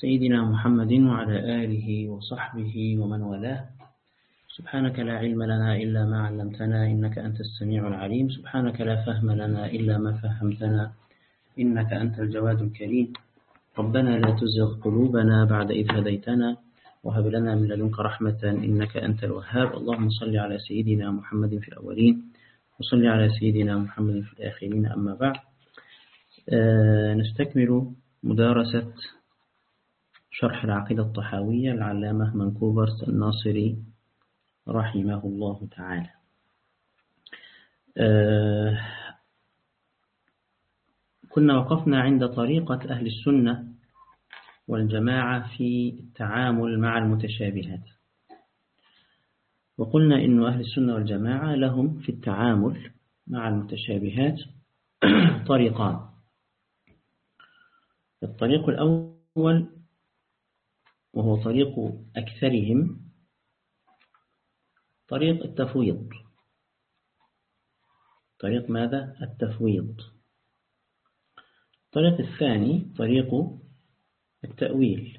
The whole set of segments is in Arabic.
سيدنا محمد وعلى آله وصحبه ومن والاه. سبحانك لا علم لنا إلا ما علمتنا إنك أنت السميع العليم. سبحانك لا فهم لنا إلا ما فهمتنا إنك أنت الجواد الكريم. ربنا لا تزغ قلوبنا بعد إذ هديتنا وهب لنا من لدنك رحمة إنك أنت الوهاب. اللهم صل على سيدنا محمد في الأولين وصل على سيدنا محمد في الآخرين. أما بعد، نستكمل مدارسة شرح العقيدة الطحاوية العلامة منكوبرت الناصري رحمه الله تعالى. كنا وقفنا عند طريقة أهل السنة والجماعة في التعامل مع المتشابهات، وقلنا إن أهل السنة والجماعة لهم في التعامل مع المتشابهات طريقان. الطريق الأول وهو طريق أكثرهم طريق التفويض. طريق ماذا؟ التفويض. الطريق الثاني طريق التأويل،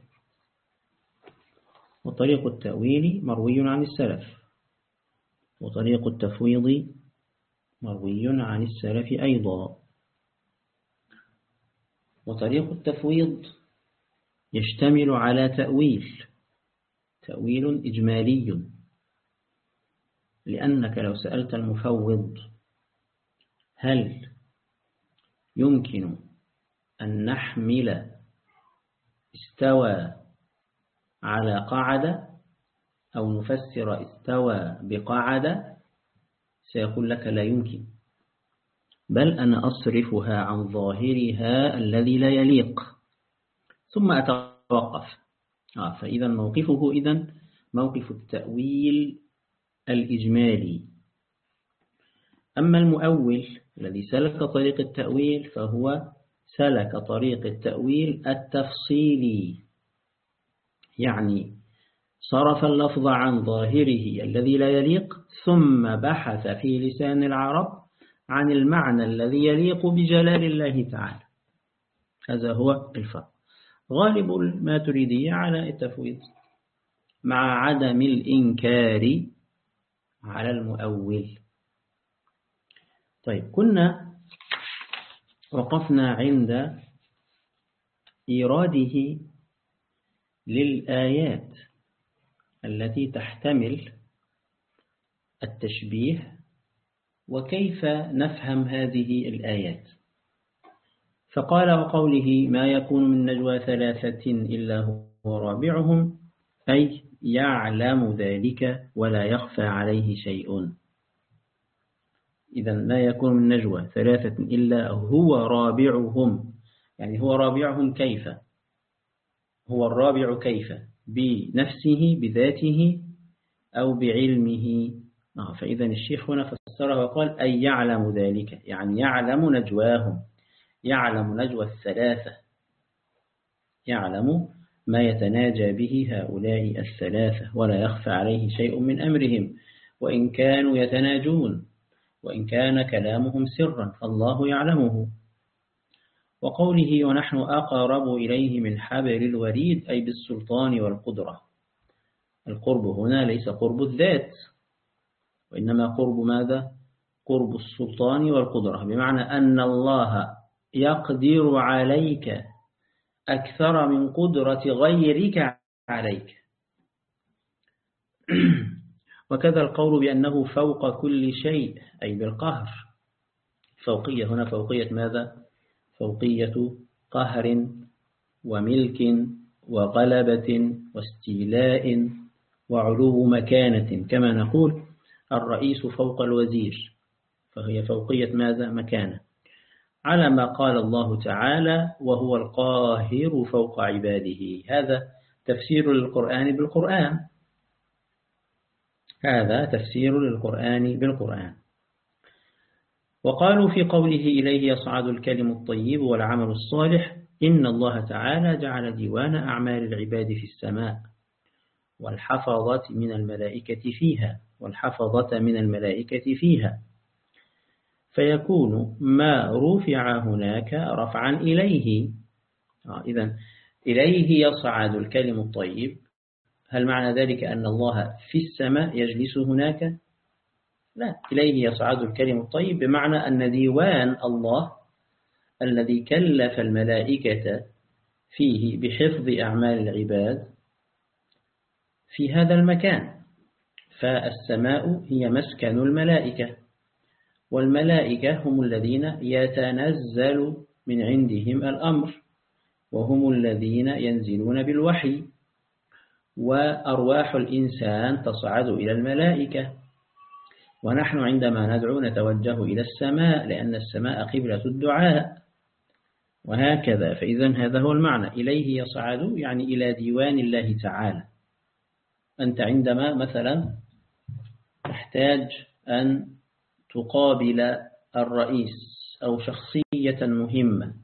وطريق التأويل مروي عن السلف، وطريق التفويض مروي عن السلف أيضا. وطريق التفويض يشتمل على تأويل إجمالي، لأنك لو سألت المفوض هل يمكن أن نحمل استوى على قعدة أو نفسر استوى بقعدة، سيقول لك لا يمكن، بل أنا أصرفها عن ظاهرها الذي لا يليق ثم أتوقف. فإذا موقفه موقف التأويل الإجمالي. أما المؤول الذي سلك طريق التأويل فهو سلك طريق التأويل التفصيلي، يعني صرف اللفظ عن ظاهره الذي لا يليق ثم بحث في لسان العرب عن المعنى الذي يليق بجلال الله تعالى. هذا هو الفرق. غالب الماتريدية على التفويض مع عدم الإنكار على المؤول. طيب، كنا وقفنا عند إيراده للآيات التي تحتمل التشبيه وكيف نفهم هذه الآيات. فقال وقوله ما يكون من نجوى ثلاثة إلا هو رابعهم، أي يعلم ذلك ولا يخفى عليه شيء. إذن ما يكون من نجوى ثلاثة إلا هو رابعهم، يعني هو رابعهم كيف؟ هو الرابع كيف؟ بنفسه بذاته أو بعلمه؟ فإذا الشيخ هنا فسره وقال أي يعلم ذلك، يعني يعلم نجواهم، يعلم نجوى الثلاثة، يعلم ما يتناجى به هؤلاء الثلاثة ولا يخفى عليه شيء من أمرهم، وإن كانوا يتناجون وإن كان كلامهم سرا فالله يعلمه. وقوله ونحن أقرب إليه من حبل الوريد، أي بالسلطان والقدرة. القرب هنا ليس قرب الذات، وإنما قرب ماذا؟ قرب السلطان والقدرة، بمعنى أن الله يقدر عليك أكثر من قدرة غيرك عليك. وكذا القول بأنه فوق كل شيء، أي بالقهر. فوقية هنا فوقية ماذا؟ فوقية قهر وملك وغلبة واستيلاء وعلو مكانة، كما نقول الرئيس فوق الوزير، فهي فوقية ماذا؟ مكانة، على ما قال الله تعالى وهو القاهر فوق عباده. هذا تفسير للقرآن بالقرآن، هذا تفسير للقرآن بالقرآن. وقالوا في قوله إليه يصعد الكلم الطيب والعمل الصالح، إن الله تعالى جعل ديوان أعمال العباد في السماء والحفظة من الملائكة فيها، فيكون ما رفع هناك رفعا إليه. إذن إليه يصعد الكلم الطيب، هل معنى ذلك أن الله في السماء يجلس هناك؟ لا، إليه يصعد الكلم الطيب بمعنى أن ديوان الله الذي كلف الملائكة فيه بحفظ أعمال العباد في هذا المكان. فالسماء هي مسكن الملائكة، والملائكة هم الذين يتنزل من عندهم الأمر، وهم الذين ينزلون بالوحي، وأرواح الإنسان تصعد إلى الملائكة، ونحن عندما ندعو نتوجه إلى السماء لأن السماء قبلة الدعاء، وهكذا. فإذا هذا هو المعنى، إليه يصعد يعني إلى ديوان الله تعالى. أنت عندما مثلا تحتاج أن تقابل الرئيس أو شخصية مهمة،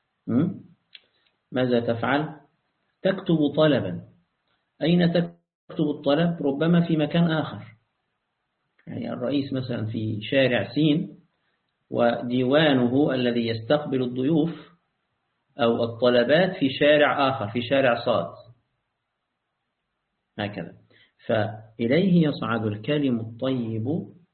ماذا تفعل؟ تكتب طلبا. أين تكتب الطلب؟ ربما في مكان آخر، يعني الرئيس مثلا في شارع سين، وديوانه الذي يستقبل الضيوف أو الطلبات في شارع آخر، في شارع صاد، هكذا. فإليه يصعد الكلم الطيب،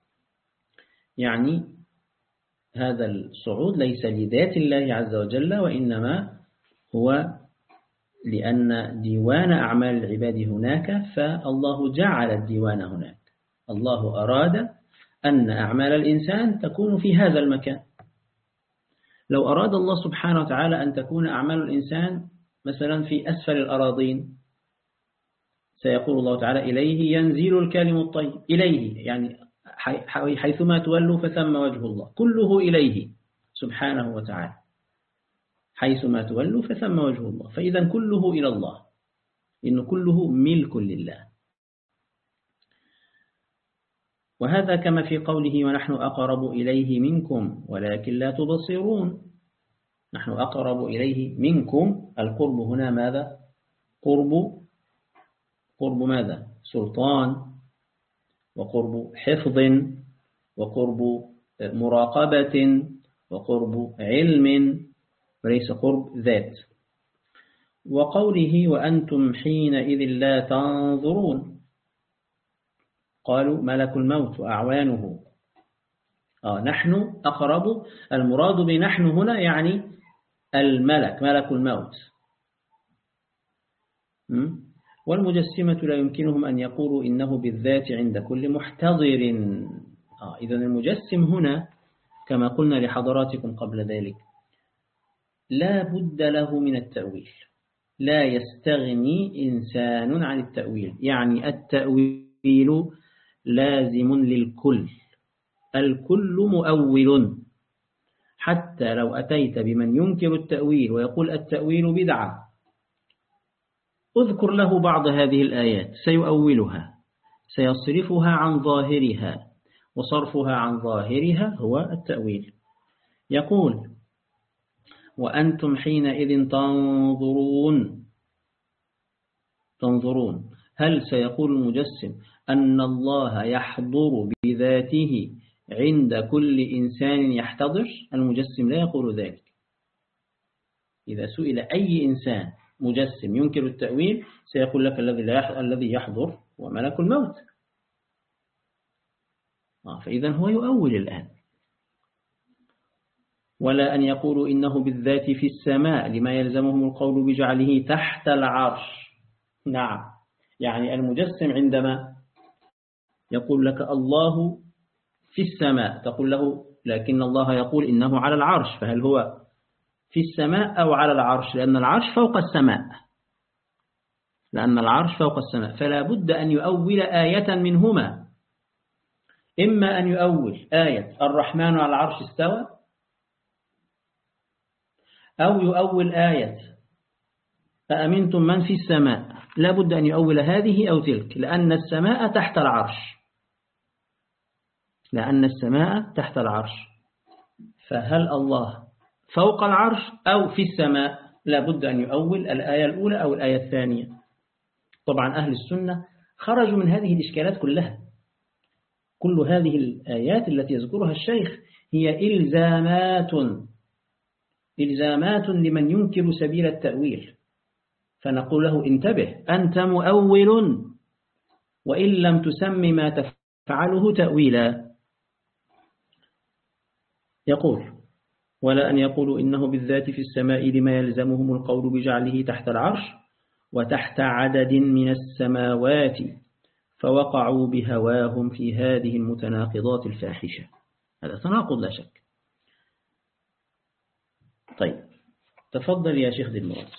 يعني هذا الصعود ليس لذات الله عز وجل، وإنما هو لأن ديوان أعمال العباد هناك، فالله جعل الديوان هناك. الله أراد أن أعمال الإنسان تكون في هذا المكان. لو أراد الله سبحانه وتعالى أن تكون أعمال الإنسان مثلا في أسفل الأراضين، سيقول الله تعالى إليه ينزل الكلم الطيب. إليه يعني حيثما تولوا فثم وجه الله، كله إليه سبحانه وتعالى، حيثما تولوا فثم وجه الله. فإذا كله إلى الله، إن كله ملك لله. وهذا كما في قوله ونحن أقرب إليه منكم ولكن لا تبصرون. نحن أقرب إليه منكم، القرب هنا ماذا؟ قرب ماذا؟ سلطان، وقرب حفظ، وقرب مراقبة، وقرب علم، وليس قرب ذات. وقوله وأنتم حينئذ لا تنظرون، قالوا ملك الموت وأعوانه. نحن أقرب، المراد بنحن هنا يعني الملك، ملك الموت. والمجسمة لا يمكنهم أن يقولوا إنه بالذات عند كل محتضر. إذن المجسم هنا كما قلنا لحضراتكم قبل ذلك لا بد له من التأويل، لا يستغني إنسان عن التأويل، يعني التأويل لازم للكل، الكل مؤول. حتى لو أتيت بمن ينكر التأويل ويقول التأويل بدعة، اذكر له بعض هذه الآيات سيؤولها، سيصرفها عن ظاهرها، وصرفها عن ظاهرها هو التأويل. يقول وأنتم حينئذ تنظرون. هل سيقول المجسم أن الله يحضر بذاته عند كل إنسان يحتضر؟ المجسم لا يقول ذلك. إذا سئل أي إنسان مجسم ينكر التأويل سيقول لك الذي يحضر هو ملك الموت. فإذا هو يؤول الآن. ولا أن يقولوا إنه بالذات في السماء لما يلزمهم القول بجعله تحت العرش. نعم، يعني المجسم عندما يقول لك الله في السماء تقول له لكن الله يقول إنه على العرش، فهل هو في السماء أو على العرش؟ لأن العرش فوق السماء، فلا بد أن يؤول آية منهما، إما أن يؤول آية الرحمن على العرش استوى، أو يؤول آية أأمنتم من في السماء. لا بد أن يؤول هذه أو تلك، لأن السماء تحت العرش. فهل الله فوق العرش أو في السماء؟ لا بد أن يؤول الآية الأولى أو الآية الثانية. طبعا أهل السنة خرجوا من هذه الإشكالات كلها. كل هذه الآيات التي يذكرها الشيخ هي إلزامات لمن ينكر سبيل التأويل. فنقول له انتبه، أنت مؤول وإن لم تسم ما تفعله تأويلا. يقول: ولا أن يقولوا إنه بالذات في السماء لما يلزمهم القول بجعله تحت العرش وتحت عدد من السماوات، فوقعوا بهواهم في هذه المتناقضات الفاحشة. هذا تناقض لا شك. طيب، تفضل يا شيخ ذي المراد.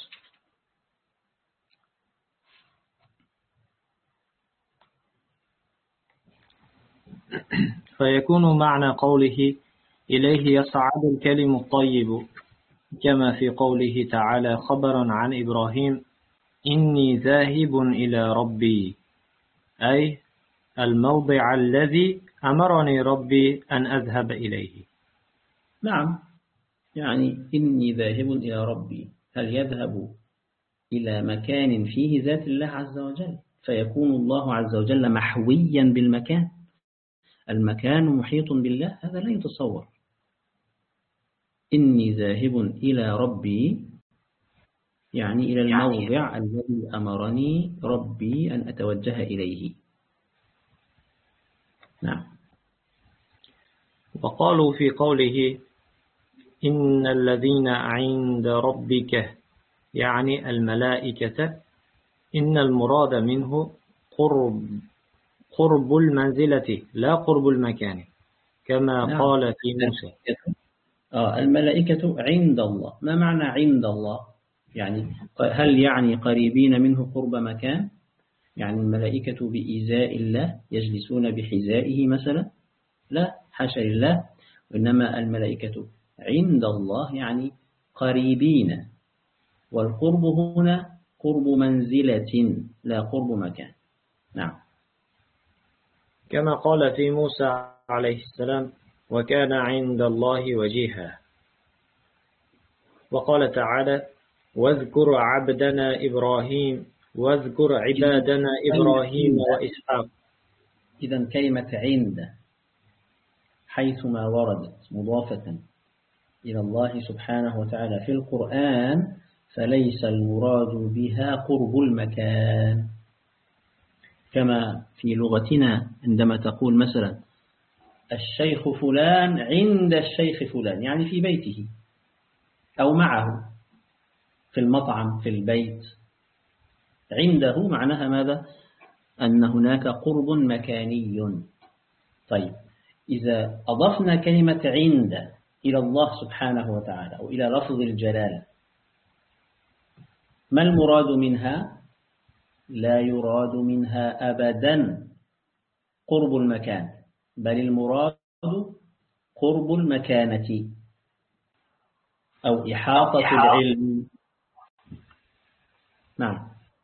فيكون معنى قوله إليه يصعد الكلم الطيب كما في قوله تعالى خبرا عن إبراهيم إني ذاهب إلى ربي، أي الموضع الذي أمرني ربي أن أذهب إليه. نعم، يعني إني ذاهب إلى ربي، هل يذهب إلى مكان فيه ذات الله عز وجل، فيكون الله عز وجل محويا بالمكان، المكان محيط بالله، هذا لا يتصور. إني ذاهب إلى ربي يعني إلى الموضع الذي أمرني ربي أن أتوجه إليه. نعم. وقالوا في قوله إن الذين عند ربك يعني الملائكة، إن المراد منه قرب المنزلة لا قرب المكان كما نعم. قال في موسى. الملائكة عند الله. ما معنى عند الله؟ يعني هل يعني قريبين منه قرب مكان؟ يعني الملائكة بإزاء الله يجلسون بحذائه مثلا؟ لا، حاشا لله. وإنما الملائكة عند الله يعني قريبين، والقرب هنا قرب منزلة لا قرب مكان. نعم. كما قال في موسى عليه السلام وكان عند الله وجيها. وقال تعالى واذكر عبدنا إبراهيم واذكر عبادنا إبراهيم وإسحاق. إذن كلمة عند حيثما وردت مضافة إلى الله سبحانه وتعالى في القرآن فليس المراد بها قرب المكان، كما في لغتنا عندما تقول مثلا الشيخ فلان عند الشيخ فلان، يعني في بيته أو معه في المطعم في البيت. عنده معناها ماذا؟ أن هناك قرب مكاني. طيب، إذا أضفنا كلمة عند إلى الله سبحانه وتعالى أو إلى لفظ الجلالة، ما المراد منها؟ لا يراد منها أبدا قرب المكان، بل المراد قرب المكانة أو إحاطة العلم. نعم.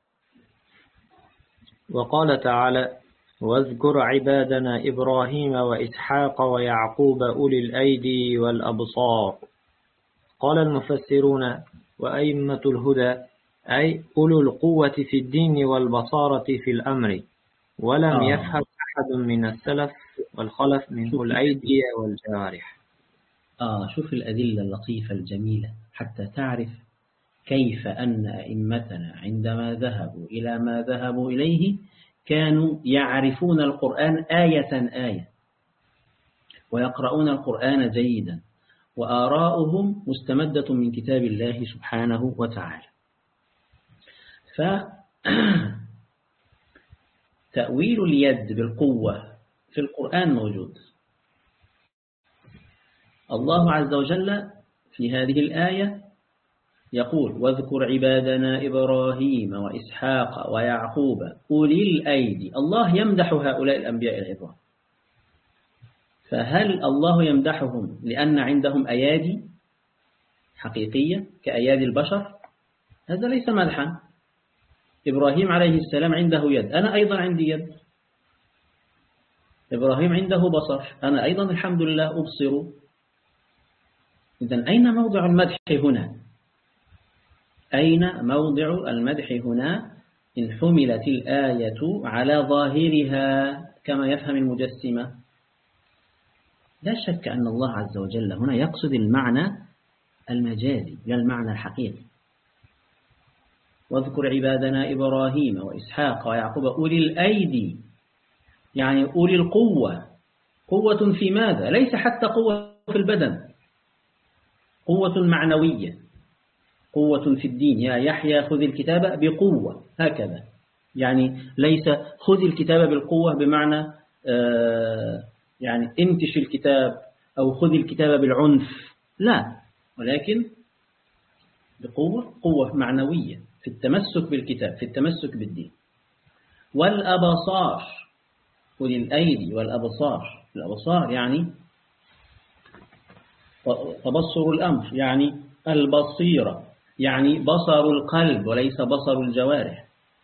وقال تعالى واذكر عبادنا إبراهيم وإسحاق ويعقوب أولي الأيدي والأبصار. قال المفسرون وأئمة الهدى أي أولو القوة في الدين والبصارة في الأمر، ولم يفهم أحد من السلف والخلف منه الأيدي والجوارح. شوف الأدلة اللطيفة الجميلة حتى تعرف كيف أن أئمتنا عندما ذهبوا إلى ما ذهبوا إليه كانوا يعرفون القرآن آية آية ويقرؤون القرآن جيدا، وآراؤهم مستمدة من كتاب الله سبحانه وتعالى. فتأويل اليد بالقوة في القرآن موجود. الله عز وجل في هذه الآية يقول واذكر عبادنا إبراهيم وإسحاق ويعقوب أولي الأيدي. الله يمدح هؤلاء الأنبياء العظام، فهل الله يمدحهم لأن عندهم أيادي حقيقية كأيادي البشر؟ هذا ليس مدحا. إبراهيم عليه السلام عنده يد، أنا أيضا عندي يد. إبراهيم عنده بصر، أنا أيضا الحمد لله أبصر. إذن أين موضع المدح هنا؟ أين موضع المدح هنا إن حملت الآية على ظاهرها كما يفهم المجسمة؟ لا شك أن الله عز وجل هنا يقصد المعنى المجازي لا المعنى الحقيقي. واذكر عبادنا إبراهيم وإسحاق ويعقوب أولي الأيدي، يعني أولي القوة. قوة في ماذا؟ ليس حتى قوة في البدن، قوة معنوية، قوة في الدين. يا يحيى خذ الكتاب بقوة، هكذا. يعني ليس خذ الكتاب بالقوة بمعنى يعني انتش الكتاب أو خذ الكتاب بالعنف، لا، ولكن بقوة، قوة معنوية في التمسك بالكتاب، في التمسك بالدين. والأبصار، أولي الأيدي والأبصار. الأبصار يعني تبصر الأمر، يعني البصيرة، يعني بصر القلب وليس بصر الجوارح.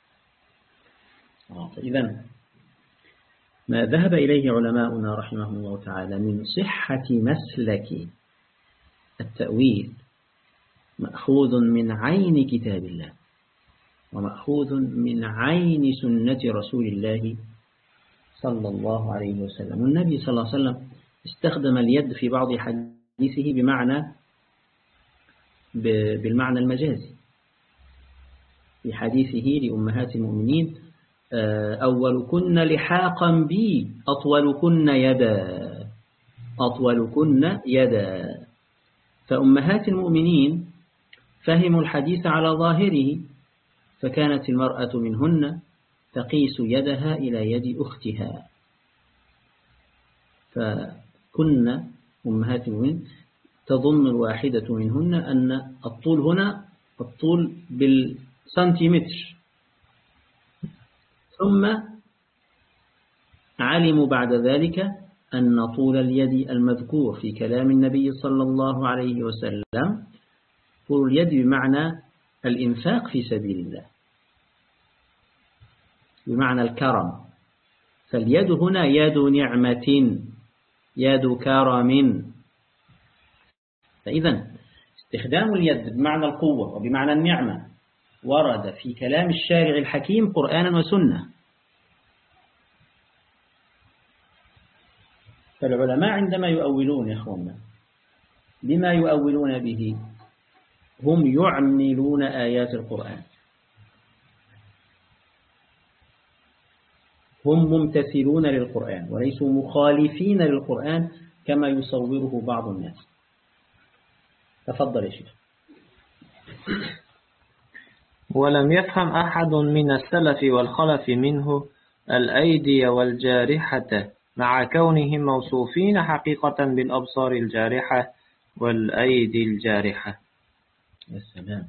فإذا ما ذهب إليه علماؤنا رحمهم الله تعالى من صحة مسلك التأويل مأخوذ من عين كتاب الله، ومأخوذ من عين سنة رسول الله صلى الله عليه وسلم. والنبي صلى الله عليه وسلم استخدم اليد في بعض حديثه بالمعنى المجازي. في حديثه لأمهات المؤمنين: أولكن لحاقا بي أطولكن يدا، أطولكن يدا. فأمهات المؤمنين فهموا الحديث على ظاهره، فكانت المرأة منهن تقيس يدها إلى يد أختها، فكن أمهات المؤمنين تظن الواحدة منهن أن الطول هنا الطول بالسنتيمتر، ثم علموا بعد ذلك أن طول اليد المذكور في كلام النبي صلى الله عليه وسلم طول اليد بمعنى الإنفاق في سبيل الله، بمعنى الكرم. فاليد هنا يد نعمة، يد كرم. فإذا استخدام اليد بمعنى القوة وبمعنى النعمة ورد في كلام الشارع الحكيم قرآنا وسنة. فالعلماء عندما يؤولون يا أخوانا بما يؤولون به هم يعملون آيات القرآن، هم ممتثلون للقرآن وليسوا مخالفين للقرآن كما يصوره بعض الناس. تفضل يا شيخ. ولم يفهم أحد من السلف والخلف منه الأيدي والجارحة مع كونهم موصوفين حقيقة بالأبصار الجارحة والأيدي الجارحة. السلام.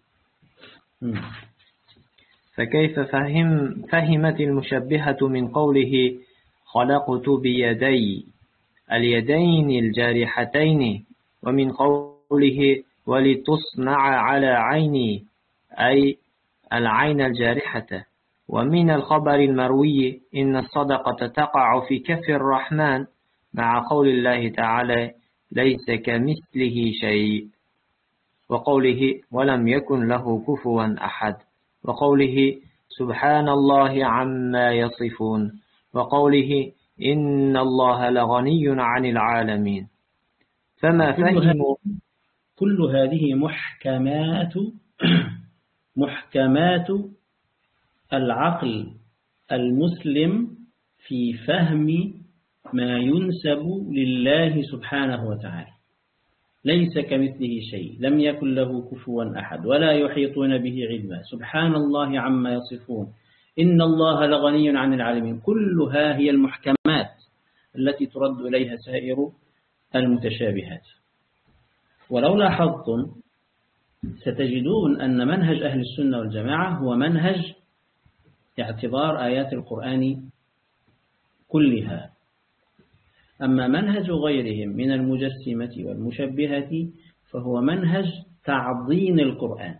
فكيف فهمت المشبهة من قوله خلقت بيدي اليدين الجارحتين، ومن قوله ولتصنع على عيني أي العين الجارحة، ومن الخبر المروي إن الصدقة تقع في كف الرحمن مع قول الله تعالى ليس كمثله شيء، وقوله ولم يكن له كفوا أحد، وقوله سبحان الله عما يصفون، وقوله إن الله لغني عن العالمين. فما فهموا كل هذه محكمات العقل المسلم في فهم ما ينسب لله سبحانه وتعالى. ليس كمثله شيء، لم يكن له كفوا أحد، ولا يحيطون به علما، سبحان الله عما يصفون، إن الله لغني عن العالمين. كلها هي المحكمات التي ترد إليها سائر المتشابهات. ولو لاحظتم ستجدون أن منهج أهل السنة والجماعة هو منهج اعتبار آيات القرآن كلها. أما منهج غيرهم من المجسمة والمشبهة فهو منهج تعظيم القرآن،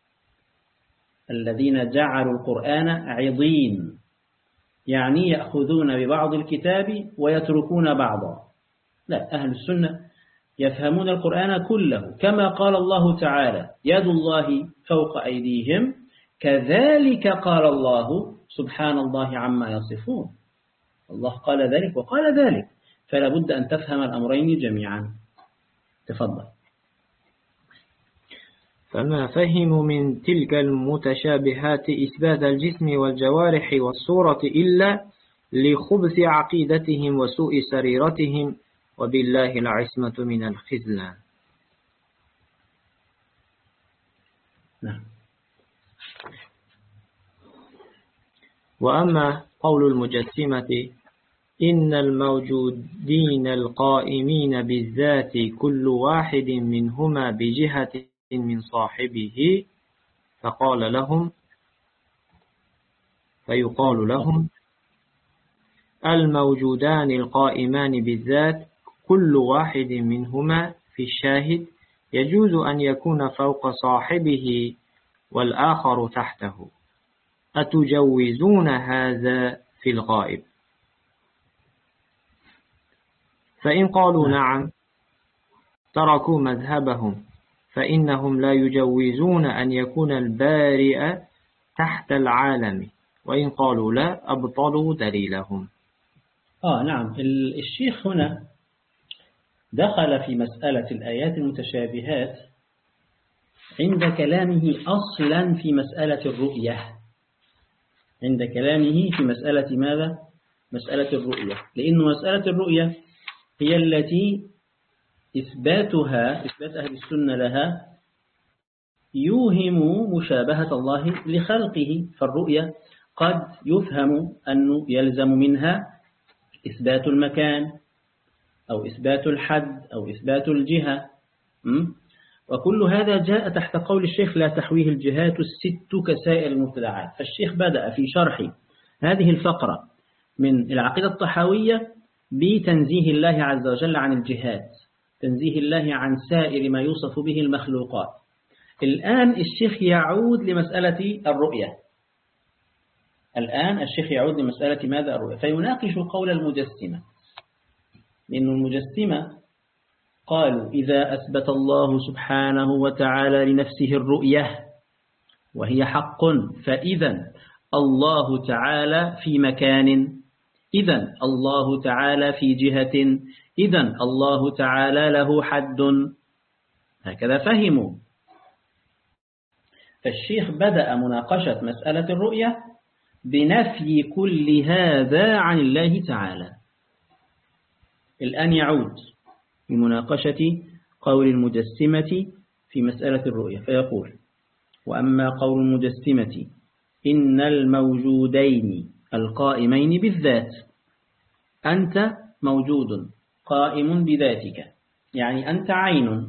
الذين جعلوا القرآن عظيم، يعني يأخذون ببعض الكتاب ويتركون بعضا. لا، أهل السنة يفهمون القرآن كله، كما قال الله تعالى يد الله فوق أيديهم، كذلك قال الله سبحان الله عما يصفون. الله قال ذلك وقال ذلك، فلا بد أن تفهم الأمرين جميعا. تفضل. فما فهموا من تلك المتشابهات إثبات الجسم والجوارح والصورة إلا لخبث عقيدتهم وسوء سريرتهم، وبالله العصمة من الخذلان. وأما قول المجسمة إن الموجودين القائمين بالذات كل واحد منهما بجهة من صاحبه، فيقال لهم الموجودان القائمان بالذات كل واحد منهما في الشاهد يجوز أن يكون فوق صاحبه والآخر تحته، أتجوزون هذا في الغائب؟ فإن قالوا نعم تركوا مذهبهم، فإنهم لا يجوزون أن يكون البارئ تحت العالم، وإن قالوا لا أبطلوا دليلهم. نعم، الشيخ هنا دخل في مسألة الآيات المتشابهات عند كلامه أصلا في مسألة الرؤية، عند كلامه في مسألة ماذا؟ مسألة الرؤية، لأن مسألة الرؤية هي التي إثبات أهل السنة لها يوهم مشابهة الله لخلقه. فالرؤية قد يفهم أنه يلزم منها إثبات المكان أو إثبات الحد أو إثبات الجهة، وكل هذا جاء تحت قول الشيخ لا تحويه الجهات الست كسائر المبتدعات. فالشيخ بدأ في شرح هذه الفقرة من العقيدة الطحاوية بتنزيه الله عز وجل عن الجهات، تنزيه الله عن سائر ما يوصف به المخلوقات. الآن الشيخ يعود لمسألة الرؤية، الآن الشيخ يعود لمسألة ماذا؟ الرؤية، فيناقش قول المجسمة، لأن المجسمة قالوا إذا أثبت الله سبحانه وتعالى لنفسه الرؤية وهي حق، فإذا الله تعالى في مكان، إذن الله تعالى في جهة، إذن الله تعالى له حد. هكذا فهموا. فالشيخ بدأ مناقشة مسألة الرؤية بنفي كل هذا عن الله تعالى. الآن يعود بمناقشة قول المجسمة في مسألة الرؤية، فيقول وأما قول المجسمة إن الموجودين القائمين بالذات، أنت موجود قائم بذاتك، يعني أنت عين،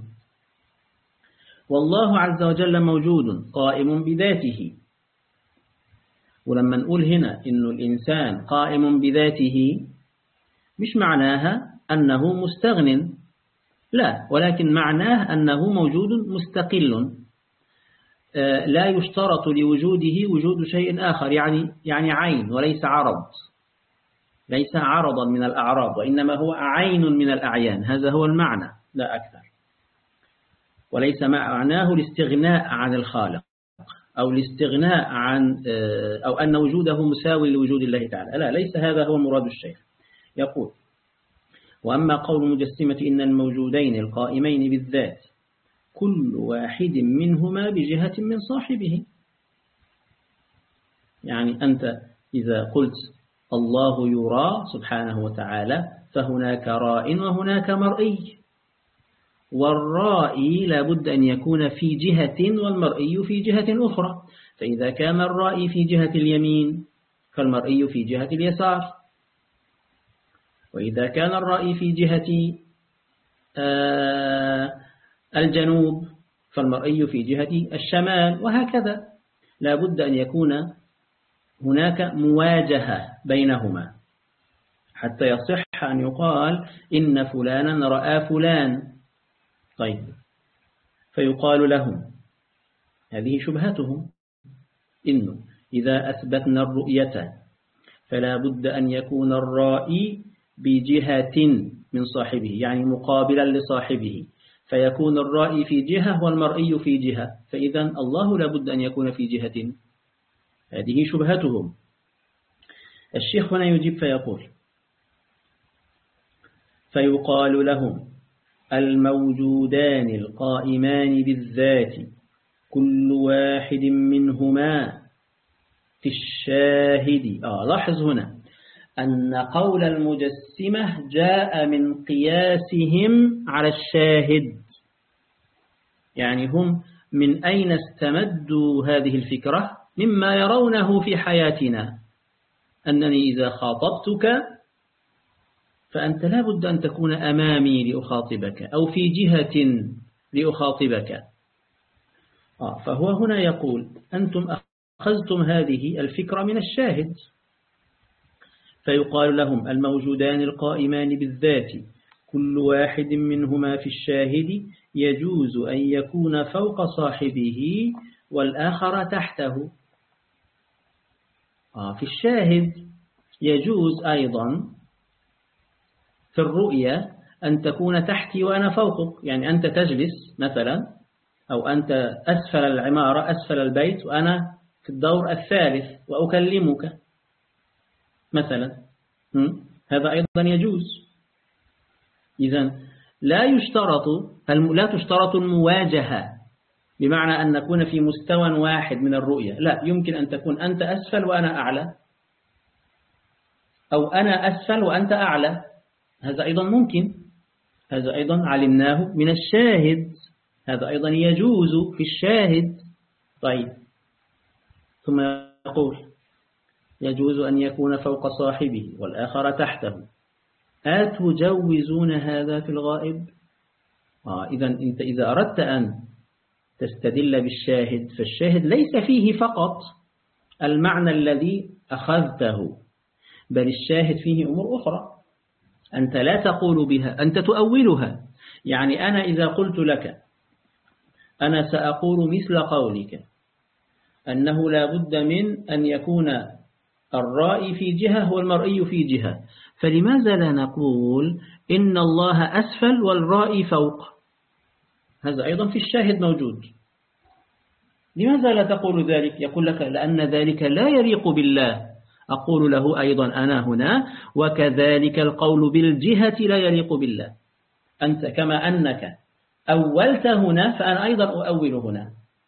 والله عز وجل موجود قائم بذاته. ولما نقول هنا إن الإنسان قائم بذاته مش معناها أنه مستغن، لا، ولكن معناه أنه موجود مستقل، لا يشترط لوجوده وجود شيء آخر، يعني عين وليس عرض، ليس عرضا من الأعراض، وإنما هو عين من الأعيان، هذا هو المعنى لا أكثر. وليس معناه الاستغناء عن الخالق أو الاستغناء عن أو أن وجوده مساوي لوجود الله تعالى، لا، ليس هذا هو مراد الشيخ. يقول وأما قول المجسمة إن الموجودين القائمين بالذات كل واحد منهما بجهة من صاحبه، يعني أنت إذا قلت الله يرى سبحانه وتعالى فهناك راء وهناك مرئي، والرائي لابد أن يكون في جهة والمرئي في جهة أخرى، فإذا كان الرائي في جهة اليمين فالمرئي في جهة اليسار، وإذا كان الرائي في جهة الجنوب فالمرئي في جهة الشمال، وهكذا لابد أن يكون هناك مواجهة بينهما حتى يصح أن يقال إن فلانا رأى فلان. طيب، فيقال لهم هذه شبهتهم، إنه إذا أثبتنا الرؤية فلا بد أن يكون الرائي بجهة من صاحبه، يعني مقابلا لصاحبه، فيكون الرائي في جهة والمرئي في جهة، فإذا الله لا بد أن يكون في جهة. هذه شبهتهم. الشيخ هنا يجيب فيقول فيقال لهم الموجودان القائمان بالذات كل واحد منهما في الشاهد. لاحظ هنا أن قول المجسمة جاء من قياسهم على الشاهد، يعني هم من أين استمدوا هذه الفكرة؟ مما يرونه في حياتنا، أنني إذا خاطبتك فأنت لا بد أن تكون أمامي لأخاطبك أو في جهة لأخاطبك. فهو هنا يقول أنتم أخذتم هذه الفكرة من الشاهد، فيقال لهم الموجودان القائمان بالذات كل واحد منهما في الشاهد يجوز أن يكون فوق صاحبه والآخر تحته. في الشاهد يجوز أيضا في الرؤية أن تكون تحتي وأنا فوقك، يعني أنت تجلس مثلا، أو أنت أسفل العمارة أسفل البيت وأنا في الدور الثالث وأكلمك مثلا، هذا أيضا يجوز. إذن لا تشترط المواجهة، بمعنى أن نكون في مستوى واحد من الرؤية، لا، يمكن أن تكون أنت أسفل وأنا أعلى، أو أنا أسفل وأنت أعلى، هذا أيضا ممكن، هذا أيضا علمناه من الشاهد، هذا أيضا يجوز في الشاهد. طيب، ثم يقول يجوز أن يكون فوق صاحبه والآخر تحته. أتجوزون هذا في الغائب؟ أنت إذا أردت أن تستدل بالشاهد، فالشاهد ليس فيه فقط المعنى الذي أخذته، بل الشاهد فيه أمور أخرى أنت لا تقول بها، أنت تؤولها. يعني أنا إذا قلت لك أنا سأقول مثل قولك أنه لا بد من أن يكون الرائي في جهة والمرئي في جهة، فلماذا لا نقول إن الله أسفل والرائي فوق؟ هذا أيضا في الشاهد موجود. لماذا لا تقول ذلك؟ يقول لك لأن ذلك لا يليق بالله. أقول له أيضا أنا هنا وكذلك القول بالجهة لا يليق بالله. أنت كما أنك أولت هنا فأنا أيضا أؤول هنا.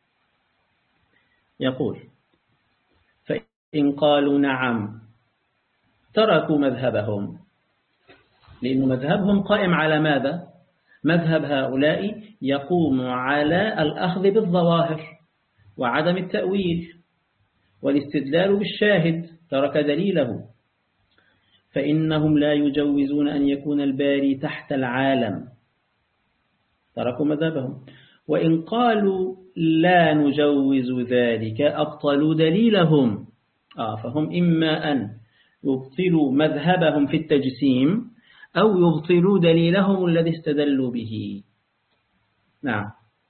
يقول فإن قالوا نعم تركوا مذهبهم، لأن مذهبهم قائم على ماذا؟ مذهب هؤلاء يقوم على الأخذ بالظواهر وعدم التأويل والاستدلال بالشاهد، ترك دليله. فإنهم لا يجوزون أن يكون الباري تحت العالم، تركوا مذهبهم. وإن قالوا لا نجوز ذلك أبطلوا دليلهم. فهم إما أن يبطلوا مذهبهم في التجسيم أو يبطلوا دليلهم الذي استدلوا به. نعم،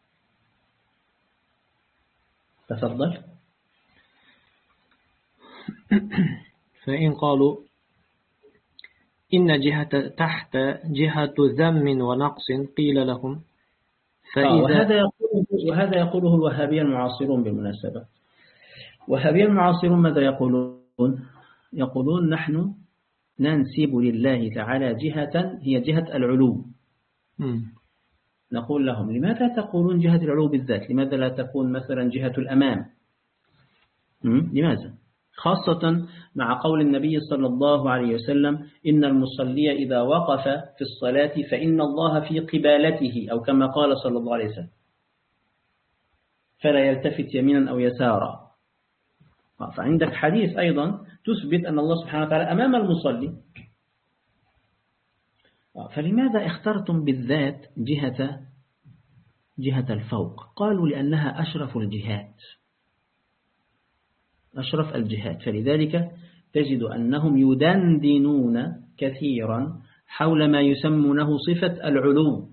تفضل. فإن قالوا إن جهة تحت جهة ذم ونقص قيل لهم وهذا يقوله الوهابية المعاصرون بالمناسبة. وهابية المعاصرون ماذا يقولون؟ يقولون نحن ننسب لله تعالى جهة هي جهة العلو. نقول لهم لماذا تقولون جهة العلو بالذات؟ لماذا لا تكون مثلا جهة الأمام؟ لماذا؟ خاصة مع قول النبي صلى الله عليه وسلم إن المصلي إذا وقف في الصلاة فإن الله في قبالته، أو كما قال صلى الله عليه وسلم فلا يلتفت يمينا أو يسارا. فعندك حديث أيضا تثبت أن الله سبحانه وتعالى أمام المصلي. فلماذا اخترتم بالذات جهة الفوق؟ قالوا لأنها أشرف الجهات، فلذلك تجد أنهم يدندنون كثيرا حول ما يسمونه صفة العلو،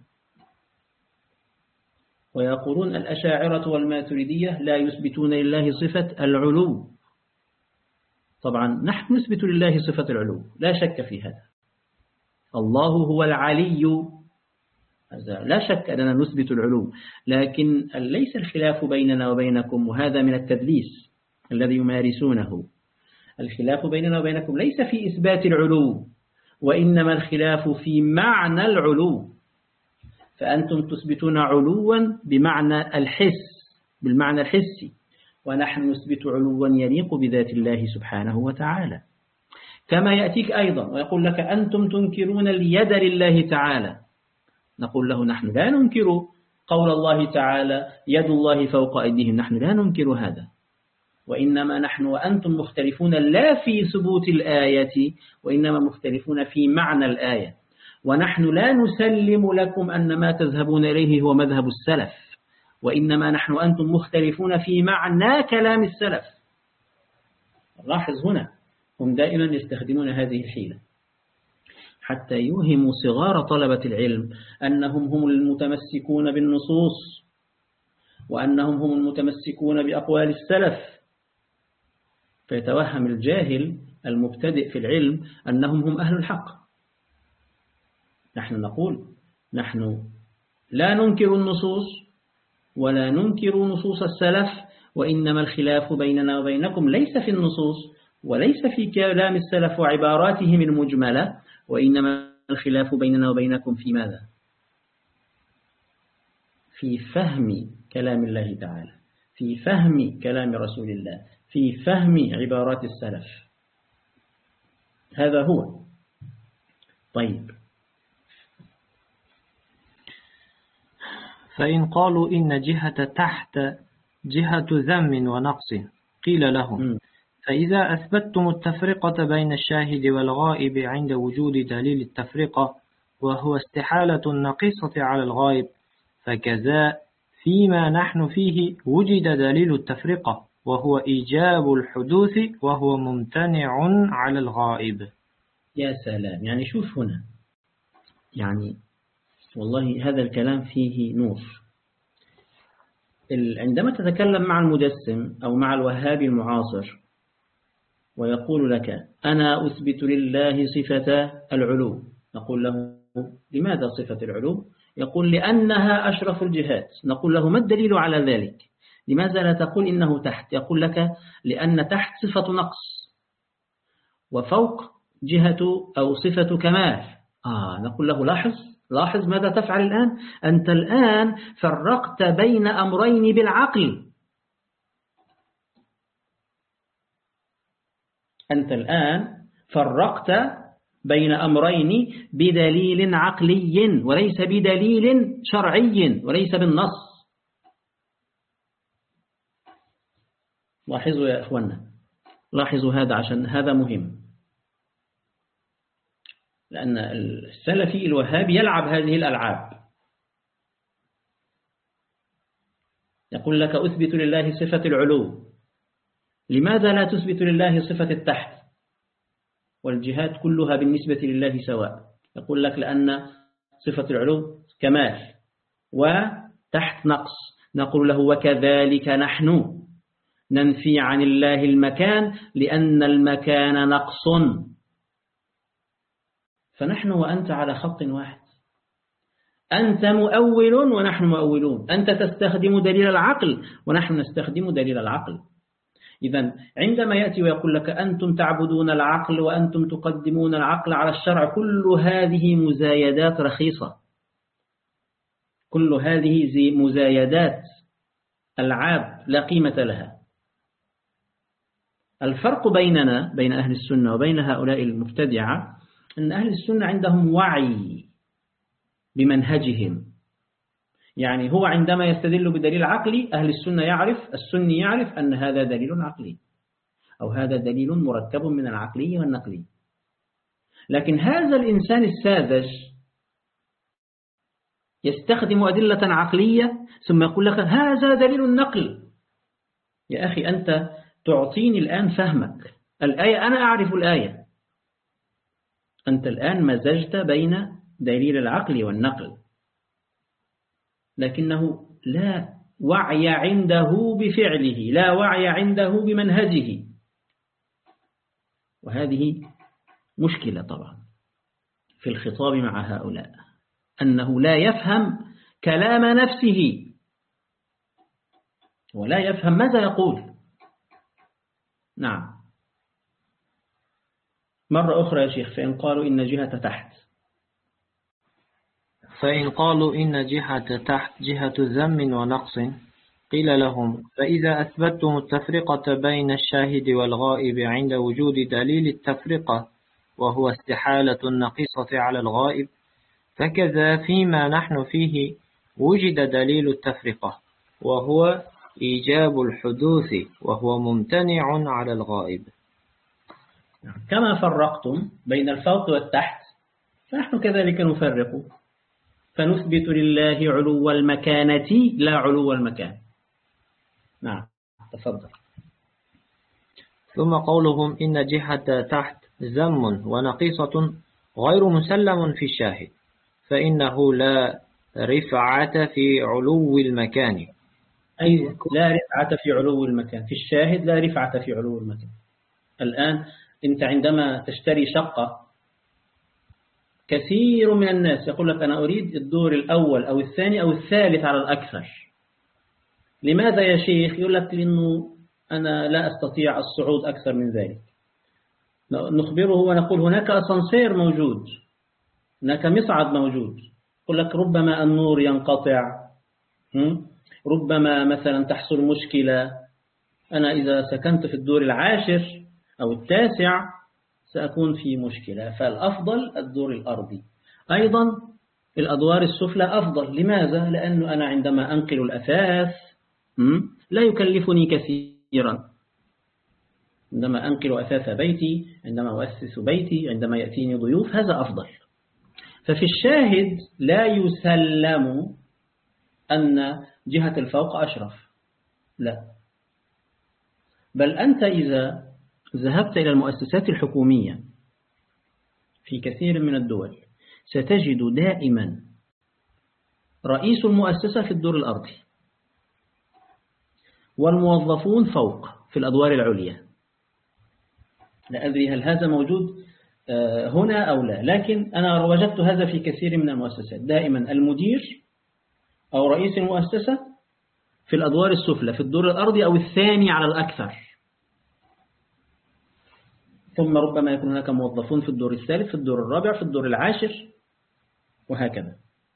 ويقولون الأشاعرة والماتريدية لا يثبتون لله صفة العلو. طبعا نحن نثبت لله صفة العلو لا شك في هذا، الله هو العلي، هذا لا شك أننا نثبت العلو، لكن ليس الخلاف بيننا وبينكم، وهذا من التدليس الذي يمارسونه. الخلاف بيننا وبينكم ليس في إثبات العلو، وإنما الخلاف في معنى العلو. فأنتم تثبتون علوا بمعنى الحس، بالمعنى الحسي، ونحن نثبت علوا يليق بذات الله سبحانه وتعالى. كما يأتيك أيضا ويقول لك أنتم تنكرون اليد لله تعالى، نقول له نحن لا ننكر قول الله تعالى يد الله فوق أيديهم، نحن لا ننكر هذا، وإنما نحن وأنتم مختلفون لا في ثبوت الآية، وإنما مختلفون في معنى الآية، ونحن لا نسلم لكم أن ما تذهبون إليه هو مذهب السلف، وإنما نحن أنتم مختلفون في معنى كلام السلف. لاحظ هنا هم دائما يستخدمون هذه الحيلة حتى يوهموا صغار طلبة العلم أنهم هم المتمسكون بالنصوص، وأنهم هم المتمسكون بأقوال السلف، فيتوهم الجاهل المبتدئ في العلم أنهم هم أهل الحق. نحن نقول نحن لا ننكر النصوص ولا ننكر نصوص السلف، وإنما الخلاف بيننا وبينكم ليس في النصوص وليس في كلام السلف وعباراتهم المجملة، وإنما الخلاف بيننا وبينكم في ماذا؟ في فهم كلام الله تعالى، في فهم كلام رسول الله، في فهم عبارات السلف. هذا هو. طيب، فإن قالوا إن جهة تحت جهة ذم ونقص قيل لهم فإذا أثبتتم التفرقة بين الشاهد والغائب عند وجود دليل التفرقة وهو استحالة النقيصة على الغائب، فكذا فيما نحن فيه وجد دليل التفرقة وهو إيجاب الحدوث وهو ممتنع على الغائب. يا سلام، يعني شوف هنا، يعني والله هذا الكلام فيه نور. عندما تتكلم مع المجسم أو مع الوهابي المعاصر ويقول لك أنا أثبت لله صفة العلو، نقول له لماذا صفة العلو؟ يقول لأنها أشرف الجهات. نقول له ما الدليل على ذلك؟ لماذا لا تقول إنه تحت؟ يقول لك لأن تحت صفة نقص وفوق جهة أو صفة كمال. نقول له لاحظ ماذا تفعل الآن؟ أنت الآن فرقت بين أمرين بالعقل. أنت الآن فرقت بين أمرين بدليل عقلي وليس بدليل شرعي وليس بالنص. لاحظوا يا إخوانا، لاحظوا هذا عشان هذا مهم، لأن السلفي الوهابي يلعب هذه الألعاب. يقول لك أثبت لله صفة العلو، لماذا لا تثبت لله صفة التحت والجهات كلها بالنسبة لله سواء؟ يقول لك لأن صفة العلو كمال وتحت نقص. نقول له وكذلك نحن ننفي عن الله المكان لأن المكان نقص، فنحن وأنت على خط واحد، أنت مؤول ونحن مؤولون، أنت تستخدم دليل العقل ونحن نستخدم دليل العقل. إذن عندما يأتي ويقول لك أنتم تعبدون العقل وأنتم تقدمون العقل على الشرع، كل هذه مزايدات رخيصة، كل هذه مزايدات ألعاب لا قيمة لها. الفرق بيننا بين أهل السنة وبين هؤلاء المبتدعة أن أهل السنة عندهم وعي بمنهجهم، يعني هو عندما يستدل بدليل عقلي أهل السنة السني يعرف أن هذا دليل عقلي أو هذا دليل مركب من العقلي والنقلي. لكن هذا الإنسان الساذج يستخدم أدلة عقلية ثم يقول لك هذا دليل النقل. يا أخي أنت تعطيني الآن فهمك الآية، أنا أعرف الآية، أنت الآن مزجت بين دليل العقل والنقل، لكنه لا وعي عنده بفعله، لا وعي عنده بمنهجه، وهذه مشكلة طبعا في الخطاب مع هؤلاء، أنه لا يفهم كلام نفسه ولا يفهم ماذا يقول. نعم، مرة أخرى يا شيخ، فإن قالوا إن جهة تحت، فإن قالوا إن جهة تحت جهة ذم ونقص قيل لهم: فإذا أثبتتم التفرقة بين الشاهد والغائب عند وجود دليل التفرقة وهو استحالة النقيصة على الغائب، فكذا فيما نحن فيه وجد دليل التفرقة وهو إيجاب الحدوث وهو ممتنع على الغائب. كما فرقتم بين الفوق والتحت فنحن كذلك نفرق، فنثبت لله علو المكانة لا علو المكان. نعم تفضل. ثم قولهم إن جهة تحت ذم ونقيصة غير مسلم في الشاهد، فإنه لا رفعة في علو المكان. أيوة، لا رفعة في علو المكان. في الشاهد لا رفعة في علو المكان. الآن أنت عندما تشتري شقة كثير من الناس يقول لك أنا أريد الدور الأول أو الثاني أو الثالث على الأكثر. لماذا يا شيخ؟ يقول لك لأنه أنا لا أستطيع الصعود أكثر من ذلك. نخبره ونقول هناك أسانسير موجود، هناك مصعد موجود. يقول لك ربما النور ينقطع، ربما مثلا تحصل مشكلة. أنا إذا سكنت في الدور العاشر أو التاسع سأكون في مشكلة، فالأفضل الدور الأرضي. أيضا الأدوار السفلى أفضل. لماذا؟ لأنه أنا عندما أنقل الأثاث لا يكلفني كثيرا. عندما أنقل أثاث بيتي، عندما أؤسس بيتي، عندما يأتيني ضيوف، هذا أفضل. ففي الشاهد لا يسلم أن جهة الفوق أشرف، لا. بل أنت إذا ذهبت إلى المؤسسات الحكومية في كثير من الدول ستجد دائما رئيس المؤسسة في الدور الأرضي والموظفون فوق في الأدوار العليا. لا أدري هل هذا موجود هنا أو لا، لكن أنا وجدت هذا في كثير من المؤسسات. دائما المدير أو رئيس المؤسسة في الأدوار السفلى في الدور الأرضي أو الثاني على الأكثر، ثم ربما يكون هناك موظفون في الدور الثالث، في الدور الرابع، في الدور العاشر، وهكذا.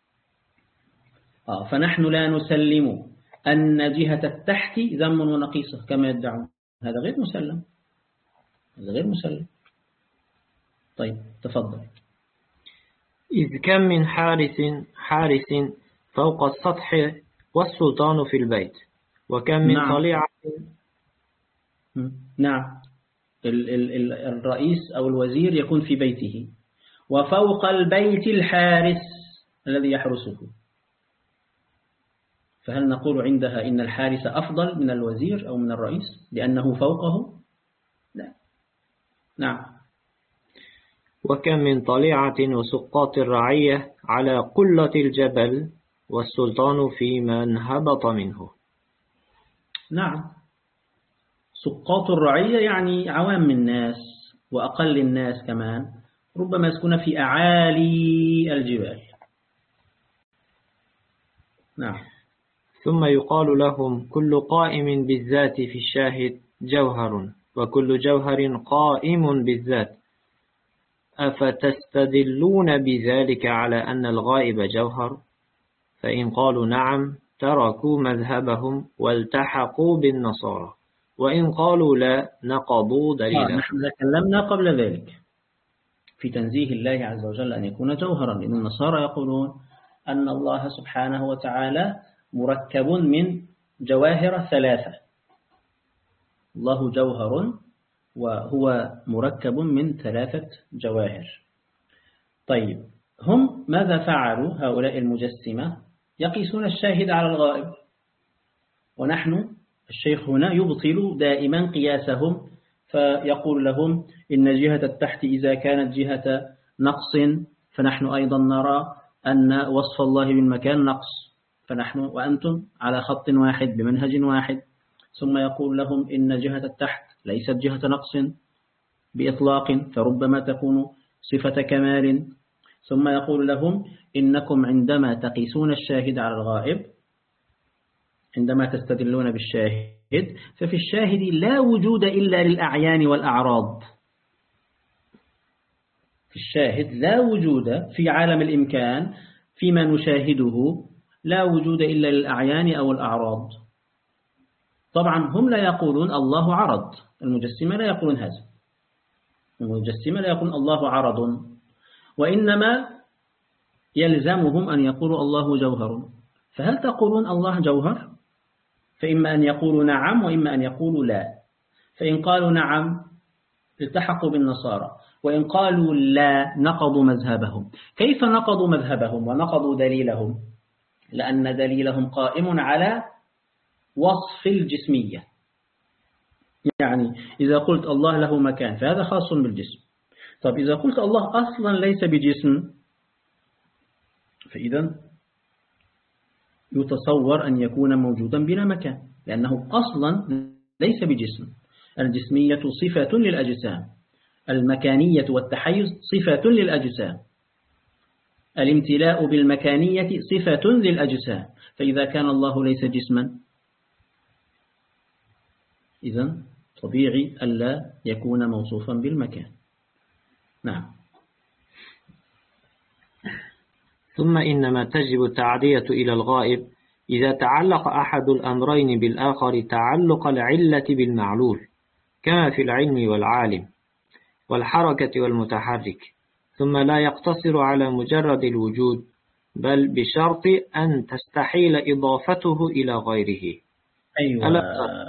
فنحن لا نسلم أن جهة التحت ذم ونقيصة كما يدعون. هذا غير مسلم، هذا غير مسلم. طيب تفضل. إذ كم من حارس فوق السطح والسلطان في البيت، وكم من طليعة. نعم، الرئيس أو الوزير يكون في بيته، وفوق البيت الحارس الذي يحرسه. فهل نقول عندها إن الحارس أفضل من الوزير أو من الرئيس لأنه فوقه؟ لا. نعم. وكم من طليعة وسقاط الرعية على قلة الجبل والسلطان في من هبط منه. نعم، سقاط الرعية يعني عوام الناس وأقل الناس كمان، ربما يسكن في أعالي الجبال. نعم. ثم يقال لهم كل قائم بالذات في الشاهد جوهر، وكل جوهر قائم بالذات، أفتستدلون بذلك على أن الغائب جوهر؟ فإن قالوا نعم تركوا مذهبهم والتحقوا بالنصارى، وإن قالوا لا نقضوا دليلا. نحن تكلمنا قبل ذلك في تنزيه الله عز وجل أن يكون جوهرا، لأن النصارى يقولون أن الله سبحانه وتعالى مركب من جواهر ثلاثة. الله جوهر وهو مركب من ثلاثة جواهر. طيب هم ماذا فعلوا هؤلاء المجسمة؟ يقيسون الشاهد على الغائب، ونحن الشيخ هنا يبطل دائما قياسهم، فيقول لهم إن جهة التحت إذا كانت جهة نقص فنحن أيضا نرى أن وصف الله بالمكان نقص، فنحن وأنتم على خط واحد بمنهج واحد. ثم يقول لهم إن جهة التحت ليست جهة نقص بإطلاق، فربما تكون صفة كمال. ثم يقول لهم إنكم عندما تقيسون الشاهد على الغائب، عندما تستدلون بالشاهد، ففي الشاهد لا وجود إلا للأعيان والأعراض. في الشاهد لا وجود في عالم الإمكان فيما نشاهده، لا وجود إلا للأعيان أو الأعراض. طبعا هم لا يقولون الله عرض، المجسمة لا يقولون هذا، المجسمة لا يقولون الله عرض، وإنما يلزمهم أن يقولوا الله جوهر. فهل تقولون الله جوهر؟ فإما أن يقولوا نعم وإما أن يقولوا لا. فإن قالوا نعم التحقوا بالنصارى، وإن قالوا لا نقضوا مذهبهم. كيف نقضوا مذهبهم ونقضوا دليلهم؟ لأن دليلهم قائم على وصف الجسمية. يعني إذا قلت الله له مكان فهذا خاص بالجسم. طب إذا قلت الله أصلا ليس بجسم، فإذا يتصور أن يكون موجودا بلا مكان، لأنه أصلا ليس بجسم. الجسمية صفة للأجسام، المكانية والتحيز صفة للأجسام، الامتلاء بالمكانية صفة للأجسام. فإذا كان الله ليس جسما إذن طبيعي ألا يكون موصوفا بالمكان. نعم. ثم إنما تجب التعدية إلى الغائب إذا تعلق أحد الأمرين بالآخر تعلق العلة بالمعلول، كما في العلم والعالم والحركة والمتحرك، ثم لا يقتصر على مجرد الوجود، بل بشرط أن تستحيل إضافته إلى غيره. أيوة.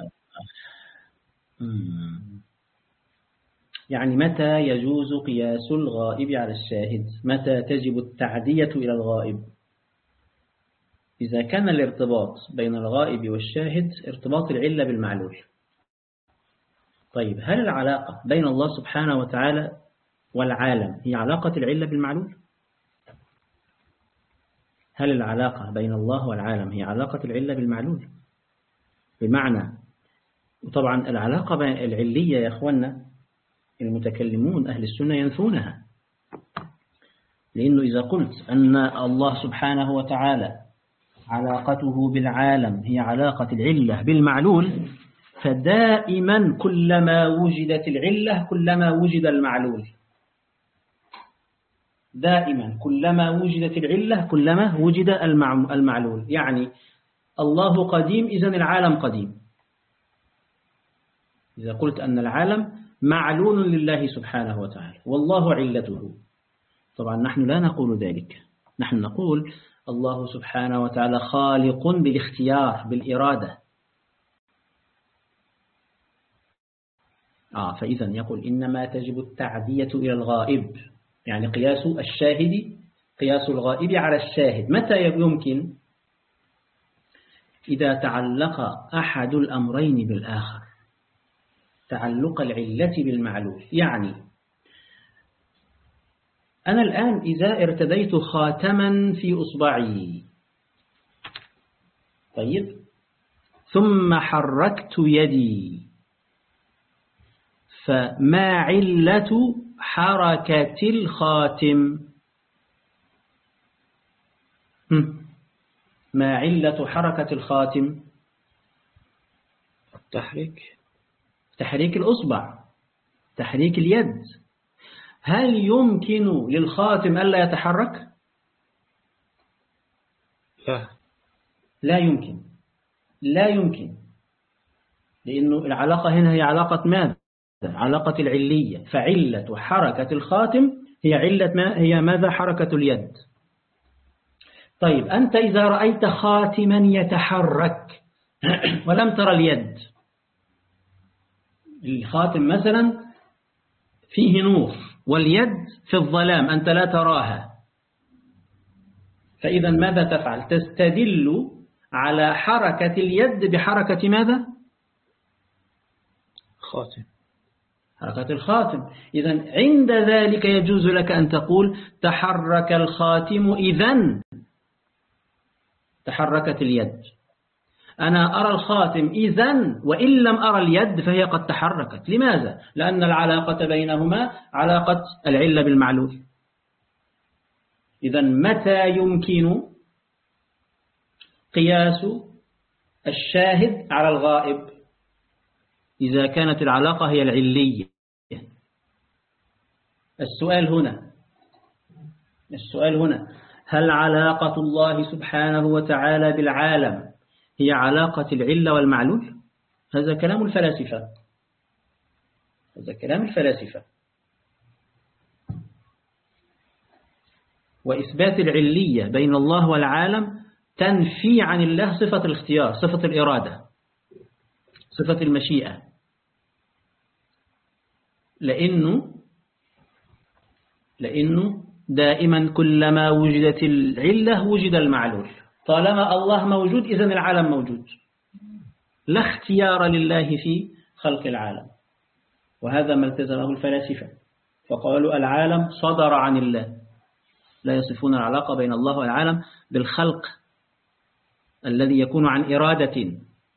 يعني متى يجوز قياس الغائب على الشاهد؟ متى تجب التعدية إلى الغائب؟ إذا كان الارتباط بين الغائب والشاهد ارتباط العلة بالمعلول. طيب هل العلاقة بين الله سبحانه وتعالى والعالم هي علاقة العلة بالمعلول؟ هل العلاقة بين الله والعالم هي علاقة العلة بالمعلول؟ بمعنى، وطبعا العلاقة العلية يا أخوانا المتكلمون أهل السنة ينفونها، لأنه إذا قلت أن الله سبحانه وتعالى علاقته بالعالم هي علاقة العلة بالمعلول، فدائما كلما وجدت العلة كلما وجد المعلول، دائما كلما وجدت العلة كلما وجد المعلول. يعني الله قديم إذن العالم قديم. إذا قلت أن العالم معلول لله سبحانه وتعالى والله علته، طبعا نحن لا نقول ذلك، نحن نقول الله سبحانه وتعالى خالق بالاختيار بالإرادة. فإذا يقول إنما تجب التعدية إلى الغائب، يعني قياس الشاهد، قياس الغائب على الشاهد. متى يمكن؟ إذا تعلق أحد الأمرين بالآخر، تعلق العلة بالمعلول. يعني أنا الآن إذا ارتديت خاتما في أصبعي، طيب، ثم حركت يدي، فما علة حركة الخاتم؟ ما علة حركة الخاتم؟ تحريك الأصبع، تحريك اليد. هل يمكن للخاتم ألا يتحرك؟ لا يمكن، لا يمكن، لأنه العلاقة هنا هي علاقة ماذا؟ علاقة العلية. فعلة حركة الخاتم هي هي ماذا؟ حركة اليد. طيب أنت إذا رأيت خاتما يتحرك ولم ترى اليد، الخاتم مثلا فيه نور واليد في الظلام أنت لا تراها، فإذا ماذا تفعل؟ تستدل على حركة اليد بحركة ماذا؟ خاتم، حركة الخاتم. إذن عند ذلك يجوز لك أن تقول تحرك الخاتم إذن تحركت اليد. أنا أرى الخاتم إذن وإن لم أرى اليد فهي قد تحركت. لماذا؟ لأن العلاقة بينهما علاقة العلة بالمعلول. إذن متى يمكن قياس الشاهد على الغائب؟ إذا كانت العلاقة هي العلية. السؤال هنا هل علاقة الله سبحانه وتعالى بالعالم هي علاقة العلة والمعلول؟ هذا كلام الفلاسفة، هذا كلام الفلاسفة. وإثبات العلية بين الله والعالم تنفي عن الله صفة الاختيار، صفة الإرادة، صفة المشيئة، لأنه دائما كلما وجدت العلة وجد المعلول. طالما الله موجود إذن العالم موجود، لا اختيار لله في خلق العالم. وهذا ما التزمه الفلاسفة، فقالوا العالم صدر عن الله، لا يصفون العلاقة بين الله والعالم بالخلق الذي يكون عن إرادة،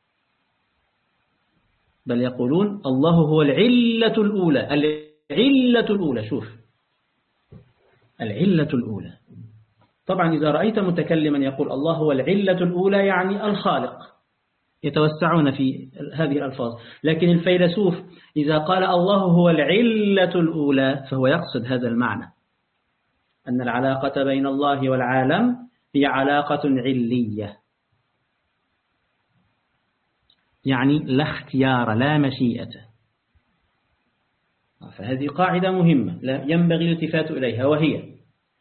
بل يقولون الله هو العلة الأولى. العلة الأولى، شوف، العلة الأولى. طبعا إذا رأيت متكلما يقول الله هو العلة الأولى يعني الخالق، يتوسعون في هذه الألفاظ. لكن الفيلسوف إذا قال الله هو العلة الأولى فهو يقصد هذا المعنى، أن العلاقة بين الله والعالم هي علاقة علية، يعني لا اختيار لا مشيئة. فهذه قاعدة مهمة لا ينبغي الالتفات إليها، وهي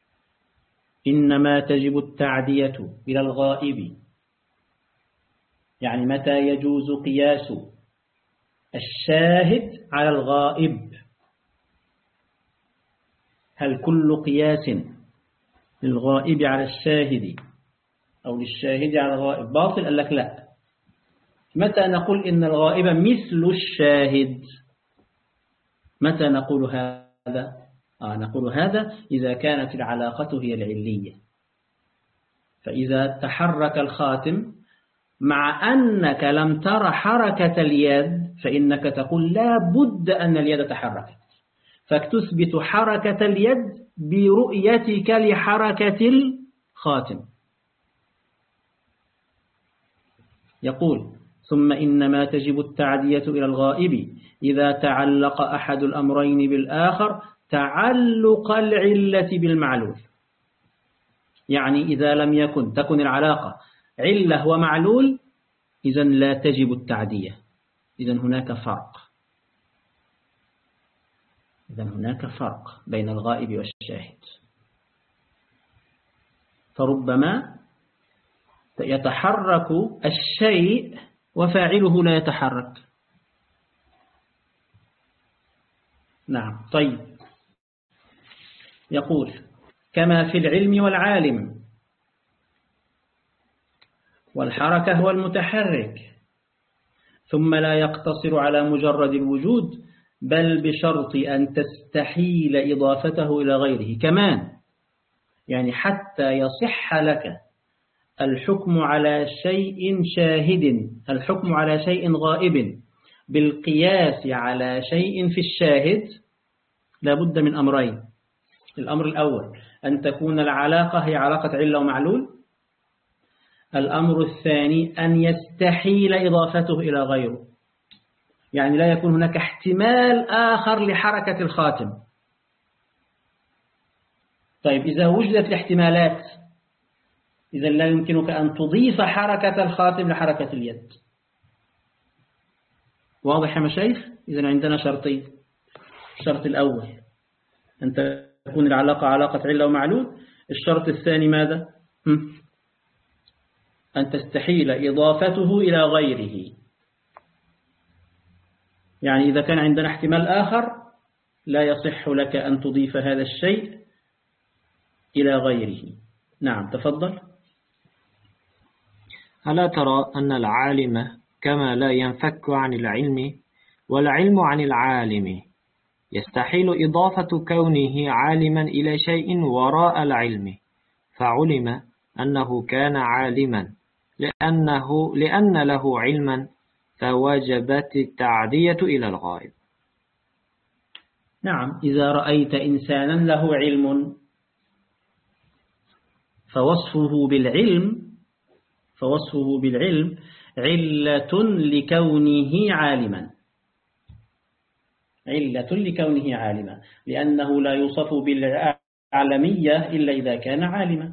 إنما تجب التعدية إلى الغائب، يعني متى يجوز قياس الشاهد على الغائب. هل كل قياس للغائب على الشاهد أو للشاهد على الغائب باطل؟ قال لك لا. متى نقول إن الغائب مثل الشاهد؟ متى نقول هذا؟ نقول هذا إذا كانت العلاقة هي العلية. فإذا تحرك الخاتم مع أنك لم تر حركة اليد فإنك تقول لا بد أن اليد تحركت، فتثبت حركة اليد برؤيتك لحركة الخاتم. يقول ثم إنما تجب التعدية إلى الغائب إذا تعلق أحد الأمرين بالآخر تعلق العلة بالمعلول. يعني إذا لم تكن العلاقة علة ومعلول إذن لا تجب التعدية، إذن هناك فرق بين الغائب والشاهد. فربما يتحرك الشيء وفاعله لا يتحرك. نعم. طيب، يقول كما في العلم والعالم، والحركة هو المتحرك، ثم لا يقتصر على مجرد الوجود بل بشرط أن تستحيل إضافته إلى غيره كمان، يعني حتى يصح لك الحكم على شيء شاهد، الحكم على شيء غائب بالقياس على شيء في الشاهد، لابد من أمرين. الأمر الأول أن تكون العلاقة هي علاقة علة ومعلول. الأمر الثاني أن يستحيل إضافته إلى غيره، يعني لا يكون هناك احتمال آخر لحركة الخاتم. طيب، إذا وجدت الاحتمالات إذا لا يمكنك أن تضيف حركة الخاتم لحركة اليد. واضح يا مشايخ؟ إذا عندنا شرطين. الشرط الأول أن تكون العلاقة علاقة علة ومعلول. الشرط الثاني ماذا؟ أن تستحيل إضافته إلى غيره، يعني إذا كان عندنا احتمال آخر لا يصح لك أن تضيف هذا الشيء إلى غيره. نعم، تفضل. ألا ترى أن العالم كما لا ينفك عن العلم والعلم عن العالم، يستحيل إضافة كونه عالما إلى شيء وراء العلم، فعلم أنه كان عالما لأن له علما، فوجبت التعدية إلى الغائب. نعم، إذا رأيت إنسانا له علم فوصفه بالعلم علة لكونه عالما، لأنه لا يوصف بالعالمية إلا إذا كان عالما.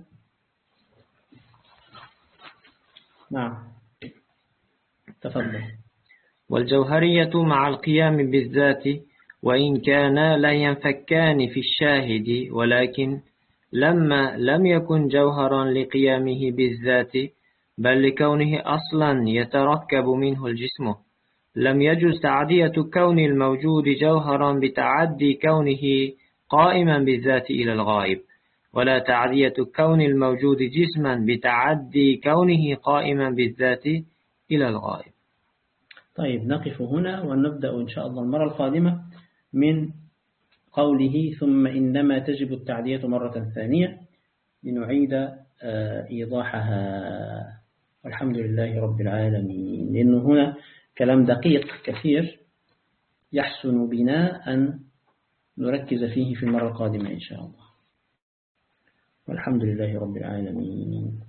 نعم، تفضل. والجوهرية مع القيام بالذات وإن كانا لا ينفكان في الشاهد، ولكن لما لم يكن جوهرا لقيامه بالذات بل لكونه أصلا يتركب منه الجسم، لم يجز تعدية كون الموجود جوهرا بتعدي كونه قائما بالذات إلى الغائب، ولا تعدية كون الموجود جسما بتعدي كونه قائما بالذات إلى الغائب. طيب نقف هنا ونبدأ إن شاء الله المرة القادمة من قوله ثم إنما تجب التعدية مرة ثانية لنعيد إيضاحها. والحمد لله رب العالمين. لأنه هنا كلام دقيق كثير يحسن بنا أن نركز فيه في المرة القادمة إن شاء الله. والحمد لله رب العالمين.